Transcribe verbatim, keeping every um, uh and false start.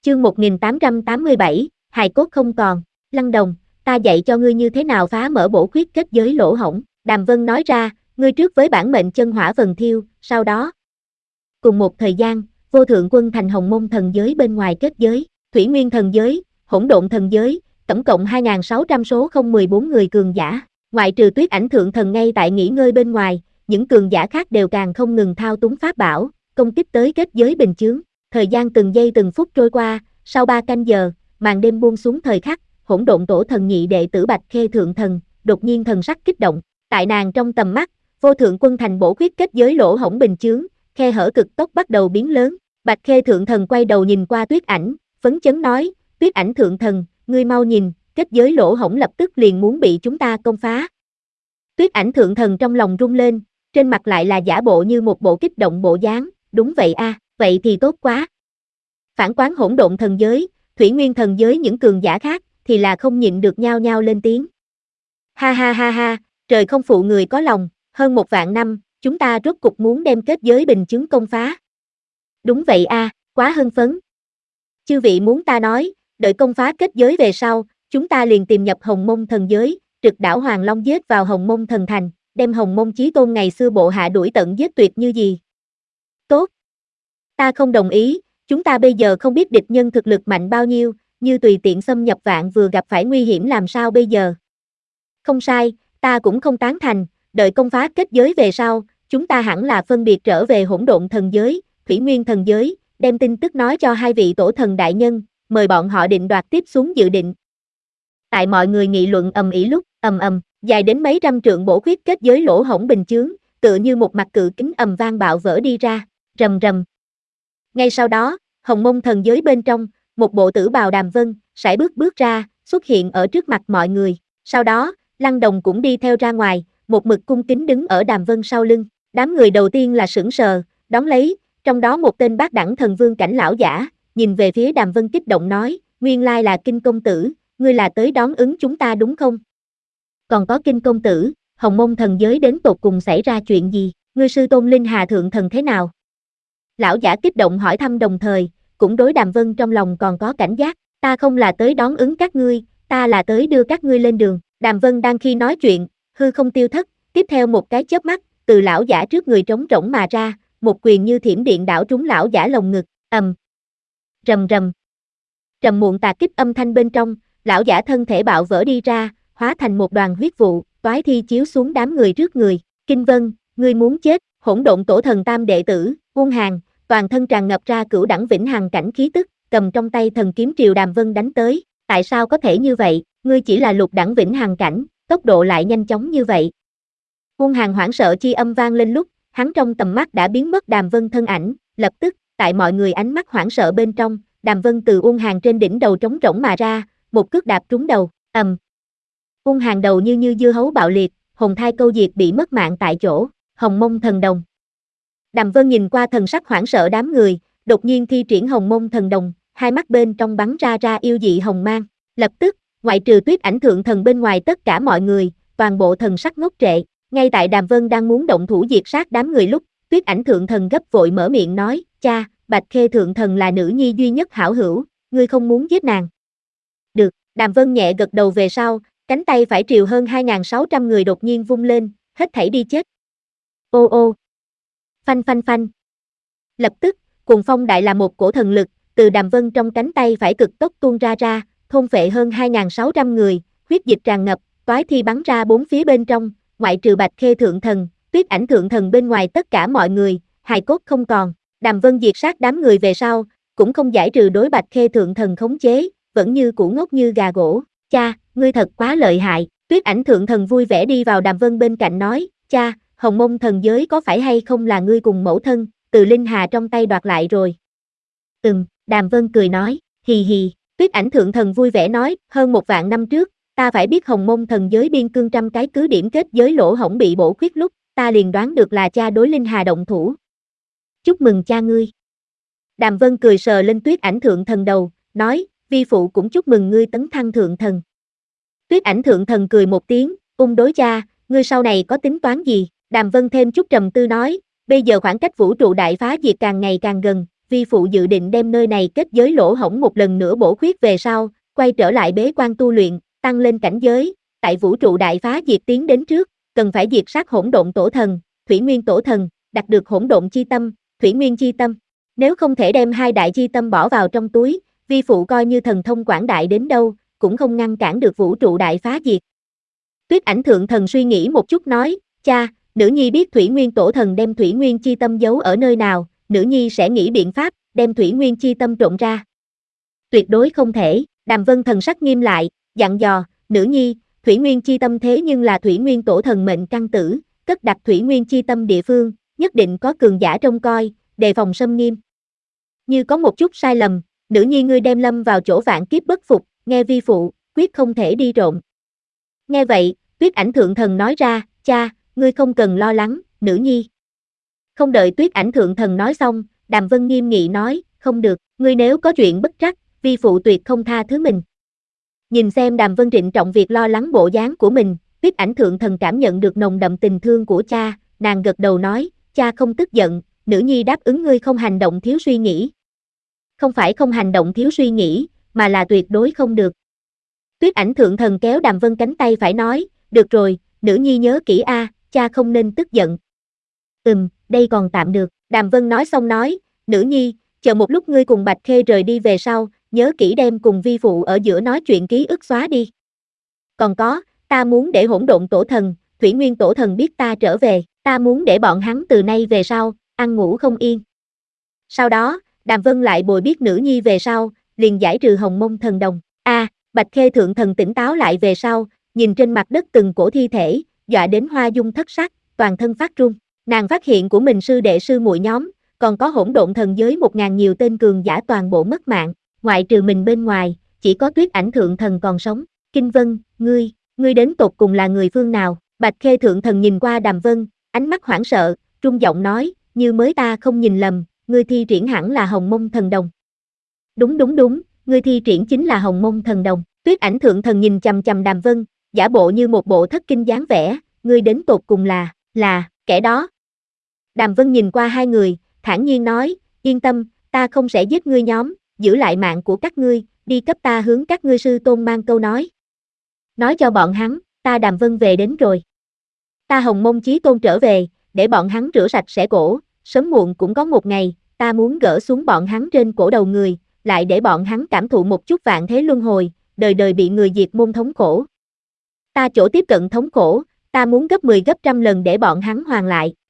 Chương một nghìn tám trăm tám mươi bảy, hài cốt không còn. Lăng Đồng, ta dạy cho ngươi như thế nào phá mở bổ khuyết kết giới lỗ hổng. Đàm Vân nói ra, ngươi trước với bản mệnh chân hỏa vần thiêu, sau đó. Cùng một thời gian, vô thượng quân thành Hồng Mông thần giới bên ngoài kết giới, Thủy Nguyên thần giới, Hỗn Độn thần giới, tổng cộng hai nghìn sáu trăm số không một bốn người cường giả. Ngoại trừ Tuyết Ảnh thượng thần ngay tại nghỉ ngơi bên ngoài, những cường giả khác đều càng không ngừng thao túng pháp bảo, công kích tới kết giới bình chướng. Thời gian từng giây từng phút trôi qua, sau ba canh giờ, màn đêm buông xuống thời khắc, Hỗn Độn tổ thần nhị đệ tử Bạch Khê thượng thần, đột nhiên thần sắc kích động. Tại nàng trong tầm mắt, vô thượng quân thành bổ khuyết kết giới lỗ hổng bình chướng, khe hở cực tốc bắt đầu biến lớn. Bạch Khê thượng thần quay đầu nhìn qua Tuyết Ảnh, phấn chấn nói, Tuyết Ảnh thượng thần, ngươi mau nhìn, kết giới lỗ hổng lập tức liền muốn bị chúng ta công phá. Tuyết Ảnh thượng thần trong lòng rung lên, trên mặt lại là giả bộ như một bộ kích động bộ dáng, đúng vậy a, à, vậy thì tốt quá. Phản quán Hỗn Độn thần giới, Thủy Nguyên thần giới những cường giả khác, thì là không nhịn được nhao nhao lên tiếng. Ha ha ha ha, trời không phụ người có lòng, hơn một vạn năm, chúng ta rốt cục muốn đem kết giới bình chứng công phá. Đúng vậy a, à, quá hưng phấn. Chư vị muốn ta nói, đợi công phá kết giới về sau, chúng ta liền tìm nhập Hồng Mông thần giới, trực đảo Hoàng Long giết vào Hồng Mông thần thành, đem Hồng Mông chí tôn ngày xưa bộ hạ đuổi tận giết tuyệt như gì. Tốt. Ta không đồng ý, chúng ta bây giờ không biết địch nhân thực lực mạnh bao nhiêu, như tùy tiện xâm nhập vạn vừa gặp phải nguy hiểm làm sao bây giờ. Không sai, ta cũng không tán thành, đợi công phá kết giới về sau, chúng ta hẳn là phân biệt trở về Hỗn Độn thần giới, Thủy Nguyên thần giới, đem tin tức nói cho hai vị tổ thần đại nhân, mời bọn họ định đoạt tiếp xuống dự định. Tại mọi người nghị luận ầm ĩ lúc, ầm ầm, dài đến mấy trăm trượng bổ khuyết kết giới lỗ hổng bình chướng, tựa như một mặt cự kính ầm vang bạo vỡ đi ra, rầm rầm. Ngay sau đó, Hồng Mông thần giới bên trong, một bộ tử bào Đàm Vân, sải bước bước ra, xuất hiện ở trước mặt mọi người. Sau đó, Lăng Đồng cũng đi theo ra ngoài, một mực cung kính đứng ở Đàm Vân sau lưng. Đám người đầu tiên là sững sờ, đón lấy, trong đó một tên bát đẳng thần vương cảnh lão giả, nhìn về phía Đàm Vân kích động nói, nguyên lai là Kinh công tử, ngươi là tới đón ứng chúng ta đúng không? Còn có Kinh công tử, Hồng Mông thần giới đến tột cùng xảy ra chuyện gì, ngươi sư tôn Linh Hà thượng thần thế nào? Lão giả kích động hỏi thăm đồng thời, cũng đối Đàm Vân trong lòng còn có cảnh giác, ta không là tới đón ứng các ngươi, ta là tới đưa các ngươi lên đường. Đàm Vân đang khi nói chuyện, hư không tiêu thất, tiếp theo một cái chớp mắt, từ lão giả trước người trống rỗng mà ra, một quyền như thiểm điện đảo trúng lão giả lồng ngực, ầm. Rầm rầm. Trầm muộn tạc kích âm thanh bên trong, lão giả thân thể bạo vỡ đi ra, hóa thành một đoàn huyết vụ, toái thi chiếu xuống đám người trước người. Kinh Vân, ngươi muốn chết, Hỗn Độn tổ thần tam đệ tử, Uông Hàn, toàn thân tràn ngập ra cửu đẳng vĩnh hằng cảnh khí tức, cầm trong tay thần kiếm triều Đàm Vân đánh tới. Tại sao có thể như vậy, ngươi chỉ là lục đẳng vĩnh hằng cảnh, tốc độ lại nhanh chóng như vậy. Uông Hàn hoảng sợ chi âm vang lên lúc, hắn trong tầm mắt đã biến mất Đàm Vân thân ảnh, lập tức, tại mọi người ánh mắt hoảng sợ bên trong, Đàm Vân từ Uông Hàn trên đỉnh đầu trống rỗng mà ra, một cước đạp trúng đầu, ầm. Um. Uông Hàn đầu như như dưa hấu bạo liệt, hồn thai câu diệt bị mất mạng tại chỗ, Hồng Mông thần đồng. Đàm Vân nhìn qua thần sắc hoảng sợ đám người, đột nhiên thi triển Hồng Mông thần đồng, hai mắt bên trong bắn ra ra yêu dị hồng mang, lập tức, ngoại trừ Tuyết Ảnh thượng thần bên ngoài tất cả mọi người, toàn bộ thần sắc ngốc trệ. Ngay tại Đàm Vân đang muốn động thủ diệt sát đám người lúc, Tuyết Ảnh thượng thần gấp vội mở miệng nói, cha, Bạch Khê thượng thần là nữ nhi duy nhất hảo hữu, ngươi không muốn giết nàng. Được, Đàm Vân nhẹ gật đầu về sau, cánh tay phải triều hơn hai nghìn sáu trăm người đột nhiên vung lên, hết thảy đi chết. Ô ô. Phanh phanh phanh. Lập tức, cuồng phong đại là một cổ thần lực, từ Đàm Vân trong cánh tay phải cực tốc tuôn ra ra, thôn phệ hơn hai nghìn sáu trăm người, huyết dịch tràn ngập, toái thi bắn ra bốn phía bên trong, ngoại trừ Bạch Khê thượng thần, Tuyết Ảnh thượng thần bên ngoài tất cả mọi người, hài cốt không còn. Đàm Vân diệt sát đám người về sau, cũng không giải trừ đối Bạch Khê thượng thần khống chế, vẫn như cũ ngốc như gà gỗ. Cha, ngươi thật quá lợi hại. Tuyết Ảnh thượng thần vui vẻ đi vào Đàm Vân bên cạnh nói, cha, Hồng Mông thần giới có phải hay không là ngươi cùng mẫu thân, từ Linh Hà trong tay đoạt lại rồi. Ừm, Đàm Vân cười nói, hì hì. Tuyết Ảnh thượng thần vui vẻ nói, hơn một vạn năm trước, ta phải biết Hồng Mông thần giới biên cương trăm cái cứ điểm kết giới lỗ hổng bị bổ khuyết lúc, ta liền đoán được là cha đối Linh Hà động thủ. Chúc mừng cha ngươi. Đàm Vân cười sờ lên Tuyết Ảnh thượng thần đầu, nói, vi phụ cũng chúc mừng ngươi tấn thăng thượng thần. Tuyết Ảnh thượng thần cười một tiếng, ung đối cha, ngươi sau này có tính toán gì? Đàm Vân thêm chút trầm tư nói, bây giờ khoảng cách vũ trụ đại phá diệt càng ngày càng gần, vi phụ dự định đem nơi này kết giới lỗ hổng một lần nữa bổ khuyết về sau, quay trở lại bế quan tu luyện, tăng lên cảnh giới, tại vũ trụ đại phá diệt tiến đến trước, cần phải diệt sát hỗn độn tổ thần, thủy nguyên tổ thần, đạt được hỗn độn chi tâm, thủy nguyên chi tâm. Nếu không thể đem hai đại chi tâm bỏ vào trong túi, vi phụ coi như thần thông quảng đại đến đâu, cũng không ngăn cản được vũ trụ đại phá diệt. Tuyết Ảnh Thượng Thần suy nghĩ một chút nói, cha, nữ nhi biết thủy nguyên tổ thần đem thủy nguyên chi tâm giấu ở nơi nào, nữ nhi sẽ nghĩ biện pháp, đem thủy nguyên chi tâm trộn ra. Tuyệt đối không thể, Đàm Vân thần sắc nghiêm lại, dặn dò, nữ nhi, thủy nguyên chi tâm thế nhưng là thủy nguyên tổ thần mệnh căn tử, cất đặt thủy nguyên chi tâm địa phương, nhất định có cường giả trông coi, đề phòng xâm nghiêm. Như có một chút sai lầm, nữ nhi ngươi đem lâm vào chỗ vạn kiếp bất phục, nghe vi phụ, quyết không thể đi trộn. Nghe vậy, Tuyết Ảnh Thượng Thần nói ra, cha, ngươi không cần lo lắng, nữ nhi. Không đợi Tuyết Ảnh Thượng Thần nói xong, Đàm Vân nghiêm nghị nói, không được, ngươi nếu có chuyện bất trắc, vi phụ tuyệt không tha thứ mình. Nhìn xem Đàm Vân trịnh trọng việc lo lắng bộ dáng của mình, Tuyết Ảnh Thượng Thần cảm nhận được nồng đậm tình thương của cha, nàng gật đầu nói, cha không tức giận, nữ nhi đáp ứng ngươi không hành động thiếu suy nghĩ. Không phải không hành động thiếu suy nghĩ, mà là tuyệt đối không được. Tuyết Ảnh Thượng Thần kéo Đàm Vân cánh tay phải nói, được rồi, nữ nhi nhớ kỹ a, cha không nên tức giận. Ừm, đây còn tạm được, Đàm Vân nói xong nói, nữ nhi, chờ một lúc ngươi cùng Bạch Khê rời đi về sau, nhớ kỹ đem cùng vi phụ ở giữa nói chuyện ký ức xóa đi. Còn có, ta muốn để hỗn độn tổ thần, thủy nguyên tổ thần biết ta trở về, ta muốn để bọn hắn từ nay về sau, ăn ngủ không yên. Sau đó, Đàm Vân lại bồi biết nữ nhi về sau, liền giải trừ hồng mông thần đồng. A, à, Bạch Khê Thượng Thần tỉnh táo lại về sau, nhìn trên mặt đất từng cổ thi thể, dọa đến hoa dung thất sắc, toàn thân phát run. Nàng phát hiện của mình sư đệ sư muội nhóm, còn có hỗn độn thần giới một ngàn nhiều tên cường giả toàn bộ mất mạng, ngoại trừ mình bên ngoài, chỉ có Tuyết Ảnh Thượng Thần còn sống. Kinh Vân, ngươi, ngươi đến tột cùng là người phương nào? Bạch Khê Thượng Thần nhìn qua Đàm Vân, ánh mắt hoảng sợ, run giọng nói, như mới ta không nhìn lầm, ngươi thi triển hẳn là hồng mông thần đồng. Đúng đúng đúng, ngươi thi triển chính là hồng mông thần đồng. Tuyết Ảnh Thượng Thần nhìn chằm chằm Đàm Vân, giả bộ như một bộ thất kinh dáng vẻ, ngươi đến tột cùng là, là, kẻ đó. Đàm Vân nhìn qua hai người, thản nhiên nói, yên tâm, ta không sẽ giết ngươi nhóm, giữ lại mạng của các ngươi, đi cấp ta hướng các ngươi sư tôn mang câu nói. Nói cho bọn hắn, ta Đàm Vân về đến rồi. Ta hồng mông chí tôn trở về, để bọn hắn rửa sạch sẽ cổ, sớm muộn cũng có một ngày, ta muốn gỡ xuống bọn hắn trên cổ đầu người, lại để bọn hắn cảm thụ một chút vạn thế luân hồi, đời đời bị người diệt môn thống khổ. Ta chỗ tiếp cận thống khổ, ta muốn gấp mười gấp trăm lần để bọn hắn hoàn lại.